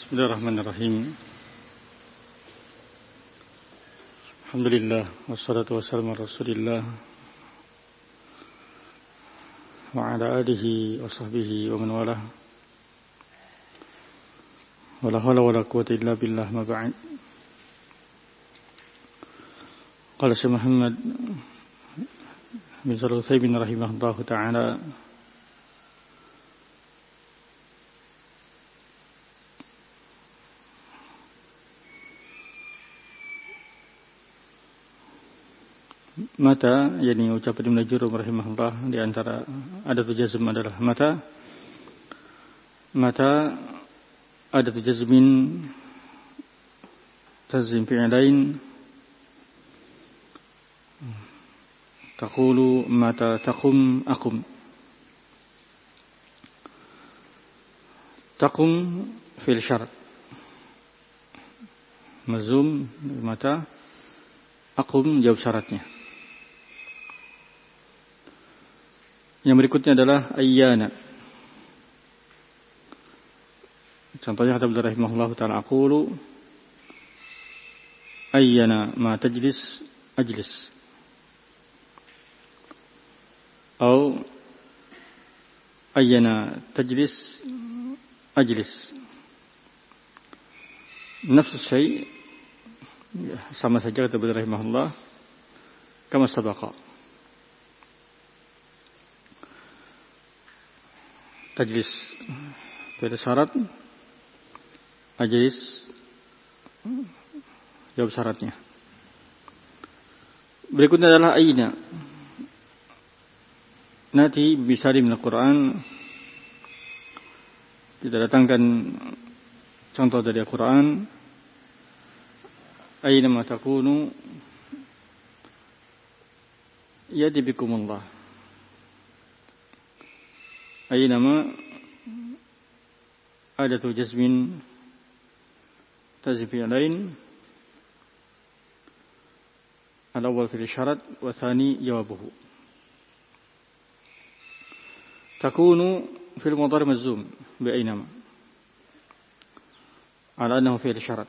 Bismillahirrahmanirrahim. Alhamdulillah wassalatu wassalamu ala Rasulillah wa ala alihi wa sahbihi wa man walah. Wala hawla wala quwwata illa billah, ma ba'd. Qala Syekh Muhammad bin Shalih Al-Utsaimin rahimahullahu ta'ala, mata, yakni ucapan Ibnu Jurum rahimahullah, di antara adatul jazm adalah mata adatul jazmin tazim fi'lain taqulu mata taqum aqum. Taqum fil syarat mazum mata, aqum jawab syaratnya. Yang berikutnya adalah ayyana. Contohnya kata beliau rahimahullah ta'ala, aqulu ayyana ma tajlis ajlis, atau ayyana tajlis ajlis. Nafsu syai', sama saja kata beliau rahimahullah, kama sabaqa. Tajlis pada syarat, ajlis jawab syaratnya. Berikutnya adalah aina. Nanti bisa di Al-Quran, kita datangkan contoh dari Al-Quran. Aina ma takunu ya'ti bikumullah. Aynama adatu jazmin tazim fi'lain, al-awwal fil syarat wa thani jawabuhu. Takunu fil mudhari' majzum bi aynama ala annahu fi'l syarat,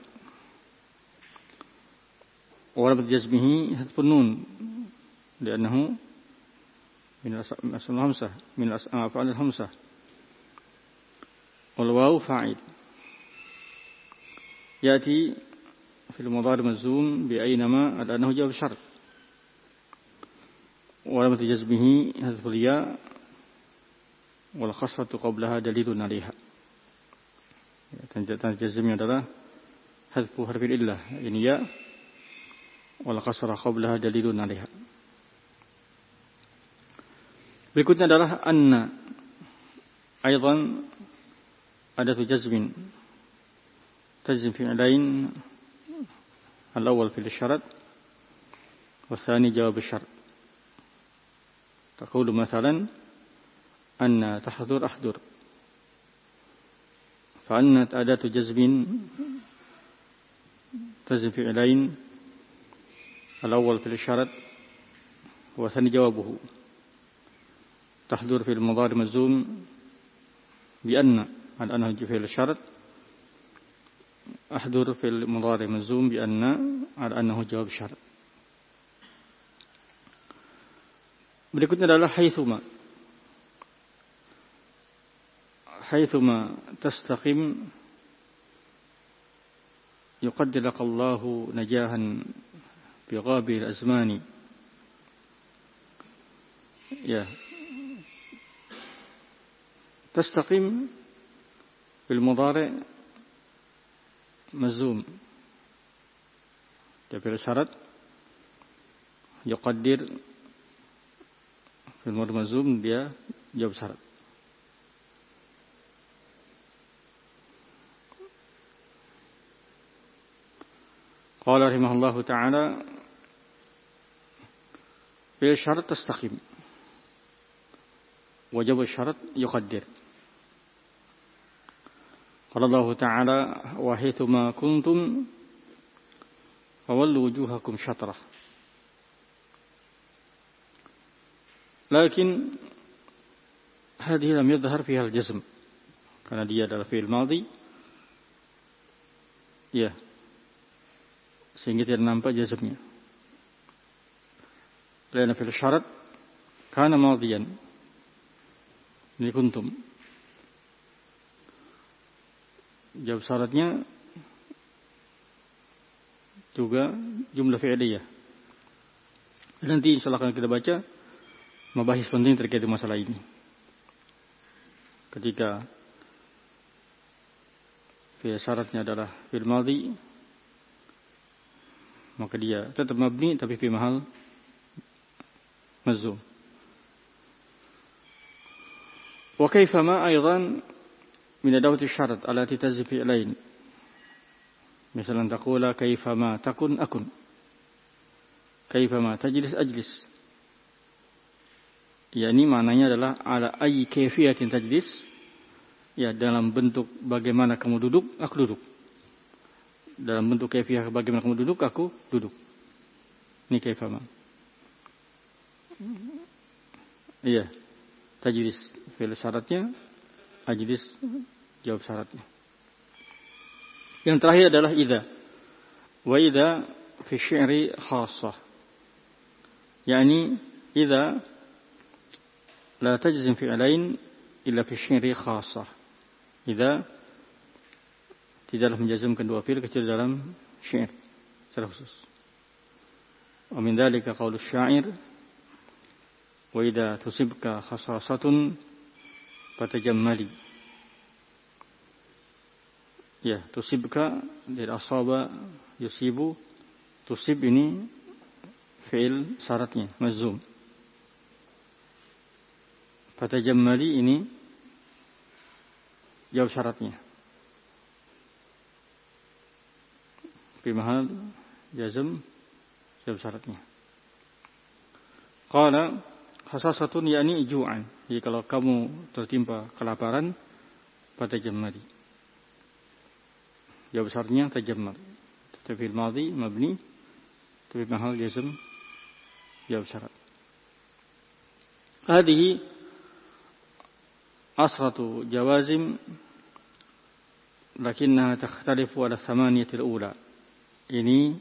wa lam jazmihi hadfun nun li'annahu min al-asma' hamsah, min al-af'al hamsah, wal wawu fa'il. Yati fil mudhari' majzum bi aynama ala annahu jawab syart, wa lam jazmihi hadful ya wal khasratu qablaha dalilun 'alaiha. Tanda jazmnya adalah hadfu harfil illah, ini ya, wal khasra qablaha dalilun 'alaiha. Berikutnya adalah anna, aidan adatu jazmin tazim fi'lain, al-awwal fil syarat wa tsani jawab syarat. Taqulu mathalan anna tahdhur ahdur, fa anna adatu jazmin tazim fi'lain, al-awwal fil syarat wa tsani jawabuhu. تحضر في المضارع مجزوم بأن على أنه فعل الشرط، أحضر في المضارع مجزوم بأن على أنه جواب الشرط. Berikutnya adalah حيثما تستقيم يقدر لك الله نجاحا بغابر الأزمان. Ya, تستقيم بالمضارع مجزوم فعل شرط، يقدر في المضارع مجزوم dia jawab syarat. قال رحمه الله تعالى فعل شرط تستقيم وجواب الشرط يقدر. قال الله تعالى وحيثما كنتم فولوا وجوهكم شطرة. لكن هذه لم يظهر فيها الجزم، karena dia adalah fi'il madhi Ya. Sehingga tidak nampak jazmnya. Lain fil syarat kana madiyan. Ini kuntum. Jawab syaratnya juga jumlah fi'liyah. Nanti insyaallah akan kita baca mabahis penting terkait dengan masalah ini. Ketika fi'il syaratnya adalah fi'il madhi, maka dia tetap mabni tapi fi mahal mazum. Wa kaifa ma aidan min adawati syarat allati tazid fi'lain. Misalan taqula kaifa ma takun akun. Kaifa ma tajlis ajlis. Yani maknanya adalah ala ayyi kaifiyatin tajlis. Ya, dalam bentuk bagaimana kamu duduk, aku duduk. Dalam bentuk kaifiyah bagaimana kamu duduk, aku duduk. Ini kaifa ma. Iya. Tajlis fi'il syaratnya, ajlis jawab syaratnya. Yang terakhir adalah idza. Wa idza fi syi'ri khassah. Yani idza la tajzim fi'lain illa fi syi'ri khassah. Idza tidaklah menjazmkan dua fi'il kecuali dalam syair secara khusus. Wa min dzalika qaulu syair wa idza tusibka khasasatun fatajammali. Ya, tusibka dari asaba yusibu, tusib ini fi'il syaratnya mazum. Fatajammali ini jawab syaratnya. Fi mahal jazm jawab syaratnya. Qala khasasatun yani ju'an. Jadi kalau kamu tertimpa kelaparan, fatajammali. Jawab syaratnya tajammal. Fi'il madhi mabni tapi mahal jazm jawab syarat. Hadhihi asratu jawazim lakinnaha takhtalifu ala thamaniyatil ula. Ini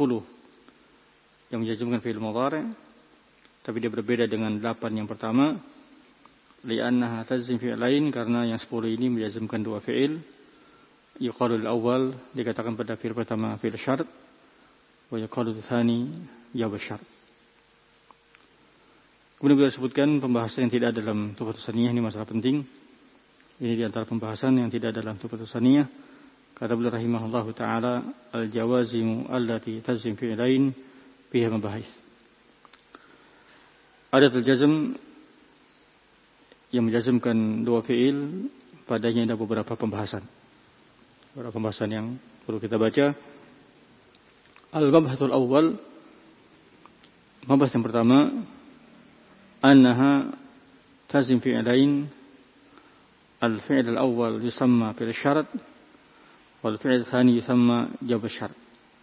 10 yang menjazmkan fi'il mudhari' tapi dia berbeda dengan 8 yang pertama. Li'annaha tazim fi'lain, karena yang 10 ini menjazmkan dua fi'il. Yuqalu al-awwal dikatakan pada fi'il pertama fi'il syarat, wa yuqalu al-tsani jawab syarat. Kemudian beliau sebutkan pembahasan yang tidak dalam Tuhfatus Saniyah, ini masalah penting. Ini di antara pembahasan yang tidak dalam Tuhfatus Saniyah. Kata beliau rahimahullahu taala, al-jawazimu allati tazim fi'lain fiha mabahis. Adatul jazm yang menjazmkan dua fi'il, padanya ada beberapa pembahasan. Beberapa pembahasan yang perlu kita baca. Al-mabhasul awal, mabahas yang pertama, annaha tazim fi'lain. Al-fi'l al-awwal yusamma fi'l syarat, wal fi'l al-thani yusamma jawab syarat.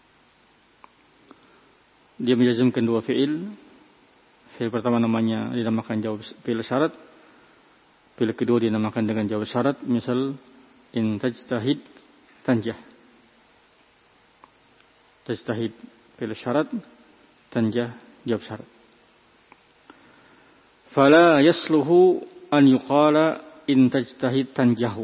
Dia menjazmkan dua fi'il. Fi'il pertama namanya dinamakan jawab fi'il syarat. Fi'il kedua dinamakan dengan jawab syarat. Misal in tajtahid tanjah. Tajtahid fi'il syarat, tanjah jawab syarat. Fala yasluhu an yuqala in tajtahid tanjahu.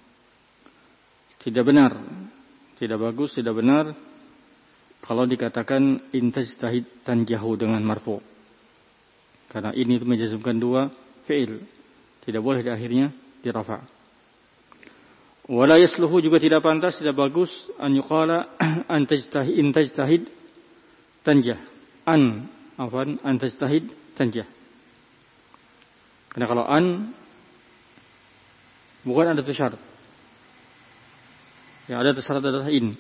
Tidak benar, tidak bagus, tidak benar kalau dikatakan in tajtahid tanjahu dengan marfu. Karena ini itu menjazmkan dua fi'il. Tidak boleh di akhirnya dirafa'. Wala yasluhu, juga tidak pantas, tidak bagus an yuqala an tajtahid in tajtahid tanjah. An tajtahid tanjah. Karena kalau an bukan ada syarat. Yang ada syarat adalah in.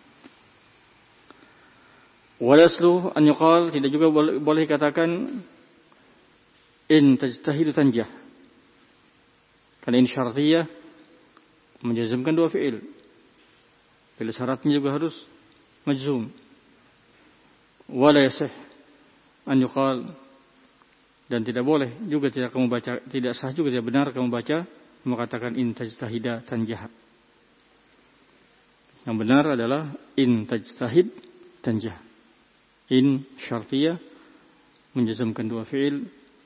Wala yasluhu an yuqal, tidak juga boleh dikatakan in tajtahidu tanjah. Karena in syartiyah menjazmkan dua fi'il. Fi'il syaratnya juga harus majzum. Wala yasih an yuqal, dan tidak boleh juga tidak kamu baca, tidak sah juga, tidak benar kamu baca mengatakan in tajtahida tanjah. Yang benar adalah in tajtahid tanjah. In syartiyah menjazmkan dua fi'il.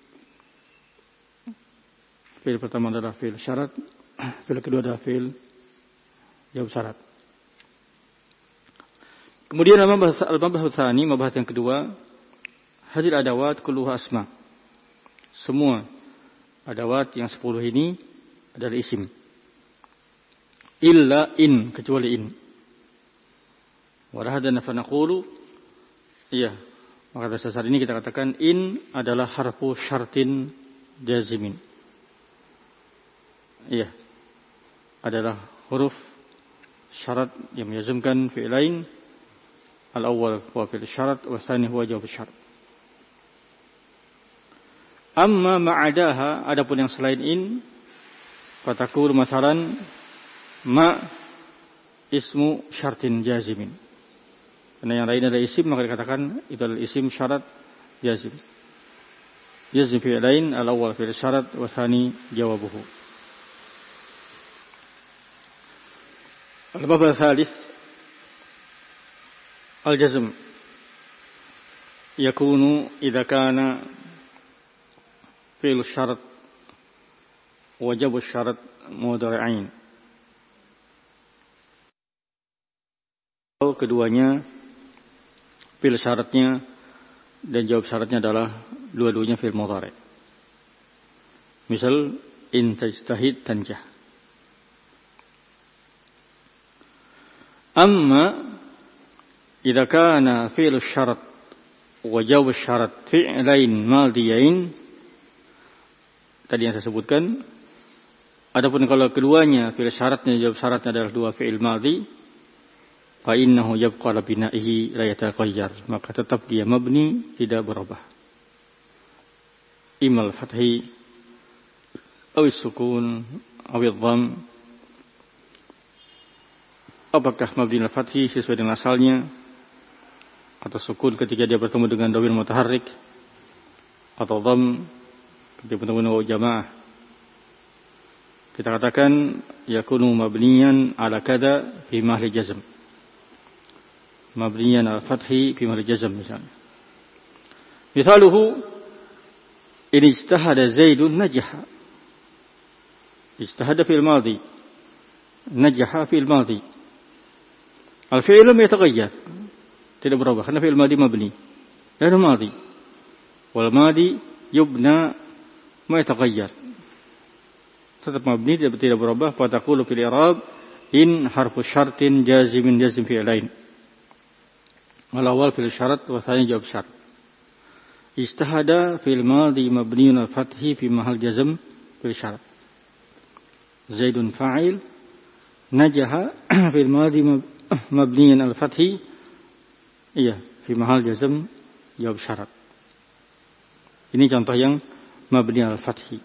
Fi'il pertama adalah fi'il syarat, fi'il kedua adalah fi'il jawab syarat. Kemudian al-mabahats tsani, mabahats yang kedua, hadil adawat kulluha asma. Semua adawat yang 10 ini adalah isim. Illa in, kecuali in. Walahadana fanaqulu, iya, maka dasar ini kita katakan in adalah harfu syartin jazimin. Iya, adalah huruf syarat yang menjazmkan fi'lain. Al-awwal huwa fi'l syarat wa tsani huwa jawab syarat. Amma ma'adaha, adapun yang selain in, fatakul masalan ma ismu syartin jazimin. Karena yang lain adalah isim, maka dikatakan itu adalah isim syarat jazim. Jazim fi'lain, al-awwal fi'l syarat wa tsani jawabuhu. Al-bab ats-tsalits al-jazm yakunu idza kana fi'l syarat wa jawab syarat mudhari'ain. Keduanya fi'il syaratnya dan jawab syaratnya adalah dua-duanya fi'il mudhari'. Misal in tajtahid tanjah. Amma idza kana fi'il syarat wa jawab syarat fi'lain madiyain, tadi yang saya sebutkan. Adapun kalau keduanya fi'il syaratnya jawab syaratnya adalah dua fi'il madhi, fa innahu yabqa ala bina'ihi la yataghayyar, maka tetap dia mabni, tidak berubah. Imal fathi aw sukun aw dhamm, apakah mabni al fathi sesuai dengan asalnya, atau sukun ketika dia bertemu dengan dhamir mutaharrik, atau dhamm ketika bertemu dengan waw jamaah. Kita katakan yakunu mabniyan ala kada fi mahalli jazm, mabniyan al-fathi fi mahall jazm misalnya. Misaluhu in ijtahada Zaidun najaha. Ijtahada fi al-madi, najaha fi al-madi. Al-fi'l lam yataghayyar, tidak berubah karena fi'il madi mabni. Lalu madi. Wal madi yubna ma yataghayyar. Tetap mabni, tidak berubah. Fa taqulu fil i'rab in harfu syartin jazimin jazm fi'lain. Al-awwal fil syarat wa tsani jawab syarat. Ijtahada fil madi mabniun al-fathi fi mahall jazm fil syarat. Zaidun fa'il, najaha fil madi mabniun al-fathi, iya, fi mahall jazm jawab syarat. Ini contoh yang mabni al-fathi.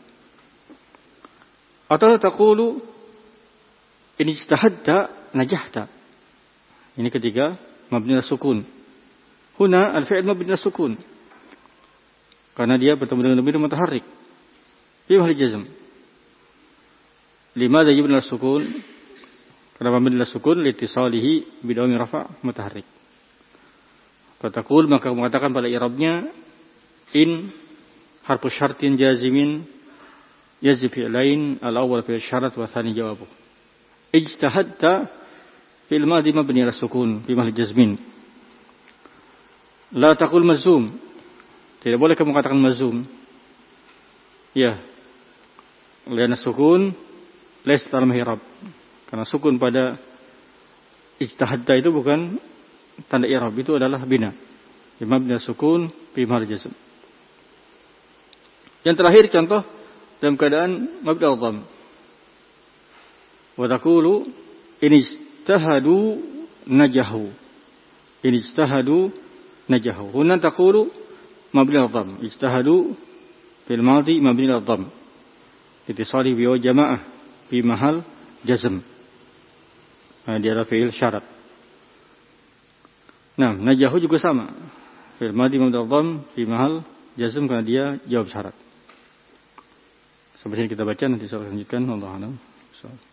Atau taqulu in ijtahadta najahta. Ini ketiga mabni al-sukun. Huna al-fi'l mabni al-sukun, karena dia bertemu dengan dhamir mutaharrik fi mahall jazm. Limadha yubna al-sukun? Karena mabni al-sukun liittisalihi bi dhamir rafa' mutaharrik. Fatakul, maka mengatakan pada i'rabnya in harfu syartin jazimin yazif fi'lain, al-awwal fi'l syarat wa tsani jawabuh. Ijtahadta fi'l madi mabni al-sukun fi mahall jazmin. La taqul mazum, tidak boleh kamu katakan mazum. Ya, lian sukun laisa dalam i'rab, karena sukun pada ijtahadta itu bukan tanda i'rab, itu adalah bina. Mabni sukun fi mahall jazm. Yang terakhir contoh dalam keadaan mabni al-dhamm. Wa taqulu in ijtahadu najahu. In ijtahadu najahu. Huna taqulu mabni al-dhamm. Ijtahadu fil madi mabni al-dhamm. Ittisali bi jamaah fi mahall jazm. Dia adalah fi'il syarat. Nah, najahu juga sama. Fi'il madi mabni al-dhamm fi mahall jazm, karena dia jawab syarat. Sampai sini kita baca, nanti saya lanjutkan. Wallahu a'lam.